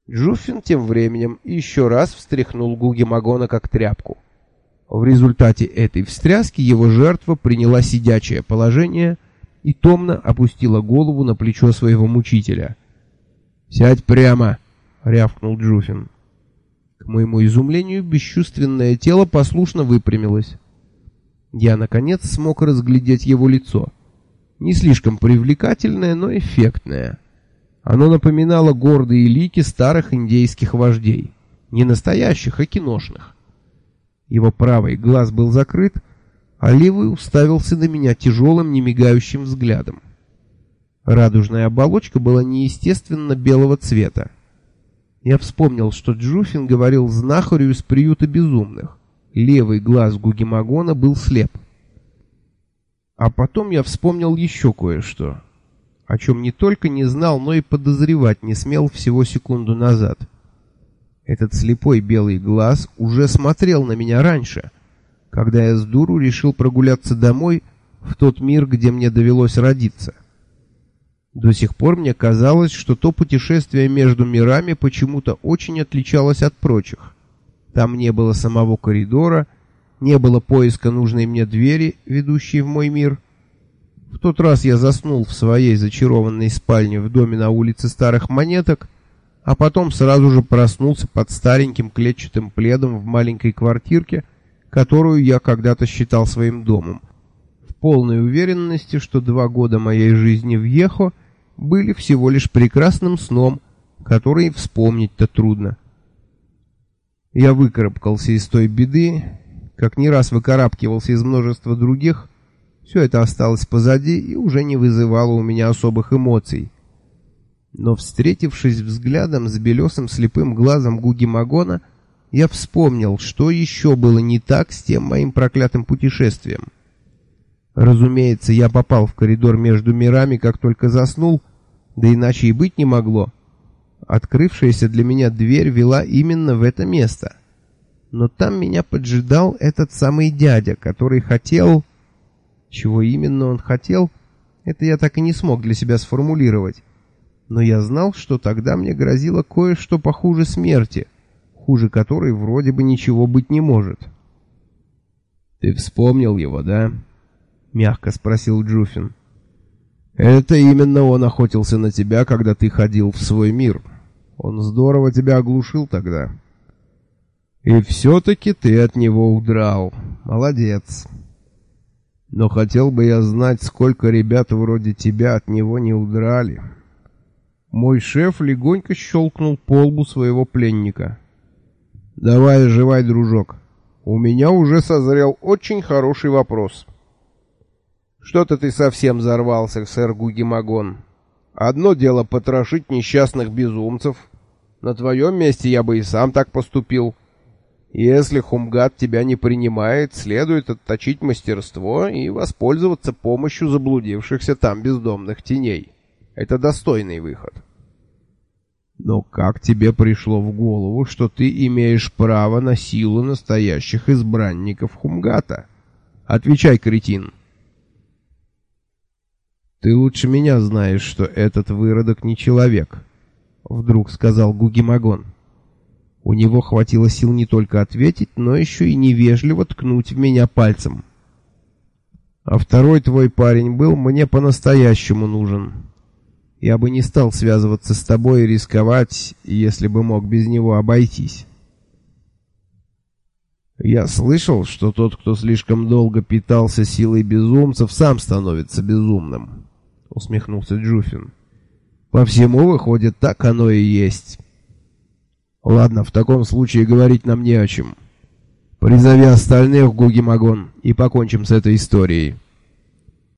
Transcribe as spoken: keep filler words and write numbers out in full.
Джуффин тем временем еще раз встряхнул Гуги-Магона как тряпку. В результате этой встряски его жертва приняла сидячее положение и томно опустила голову на плечо своего мучителя. «Сядь прямо!» — рявкнул Джуффин. К моему изумлению, бесчувственное тело послушно выпрямилось. Я, наконец, смог разглядеть его лицо. Не слишком привлекательное, но эффектное. Оно напоминало гордые лики старых индейских вождей. Не настоящих, а киношных. Его правый глаз был закрыт, а левый уставился на меня тяжелым, немигающим взглядом. Радужная оболочка была неестественно белого цвета. Я вспомнил, что Джуффин говорил знахарю из приюта безумных. Левый глаз Гуги-Магона был слеп. А потом я вспомнил еще кое-что, о чем не только не знал, но и подозревать не смел всего секунду назад. Этот слепой белый глаз уже смотрел на меня раньше, когда я с дуру решил прогуляться домой в тот мир, где мне довелось родиться. До сих пор мне казалось, что то путешествие между мирами почему-то очень отличалось от прочих. Там не было самого коридора, не было поиска нужной мне двери, ведущей в мой мир. В тот раз я заснул в своей зачарованной спальне в доме на улице Старых Монеток, а потом сразу же проснулся под стареньким клетчатым пледом в маленькой квартирке, которую я когда-то считал своим домом, в полной уверенности, что два года моей жизни в Ехо были всего лишь прекрасным сном, который вспомнить-то трудно. Я выкарабкался из той беды, как не раз выкарабкивался из множества других. Все это осталось позади и уже не вызывало у меня особых эмоций. Но, встретившись взглядом с белесым слепым глазом Гуги-Магона, я вспомнил, что еще было не так с тем моим проклятым путешествием. Разумеется, я попал в коридор между мирами, как только заснул, да иначе и быть не могло. Открывшаяся для меня дверь вела именно в это место. Но там меня поджидал этот самый дядя, который хотел... Чего именно он хотел, это я так и не смог для себя сформулировать. Но я знал, что тогда мне грозило кое-что похуже смерти, хуже которой вроде бы ничего быть не может. «Ты вспомнил его, да?» — мягко спросил Джуффин. «Это именно он охотился на тебя, когда ты ходил в свой мир. Он здорово тебя оглушил тогда. И все-таки ты от него удрал. Молодец. Но хотел бы я знать, сколько ребят вроде тебя от него не удрали». Мой шеф легонько щелкнул по лбу своего пленника. «Давай оживай, дружок. У меня уже созрел очень хороший вопрос». «Что-то ты совсем взорвался, сэр Гуги-Магон. Одно дело потрошить несчастных безумцев. На твоем месте я бы и сам так поступил. Если Хумгат тебя не принимает, следует отточить мастерство и воспользоваться помощью заблудившихся там бездомных теней. Это достойный выход». «Но как тебе пришло в голову, что ты имеешь право на силу настоящих избранников Хумгата? Отвечай, кретин!» «Ты лучше меня знаешь, что этот выродок не человек», — вдруг сказал Гуги-Магон. У него хватило сил не только ответить, но еще и невежливо ткнуть в меня пальцем. «А второй твой парень был мне по-настоящему нужен. Я бы не стал связываться с тобой и рисковать, если бы мог без него обойтись». «Я слышал, что тот, кто слишком долго питался силой безумцев, сам становится безумным», — усмехнулся Джуффин. «По всему, выходит, так оно и есть». «Ладно, в таком случае говорить нам не о чем. Призови остальных, Гуги-Магон, и покончим с этой историей».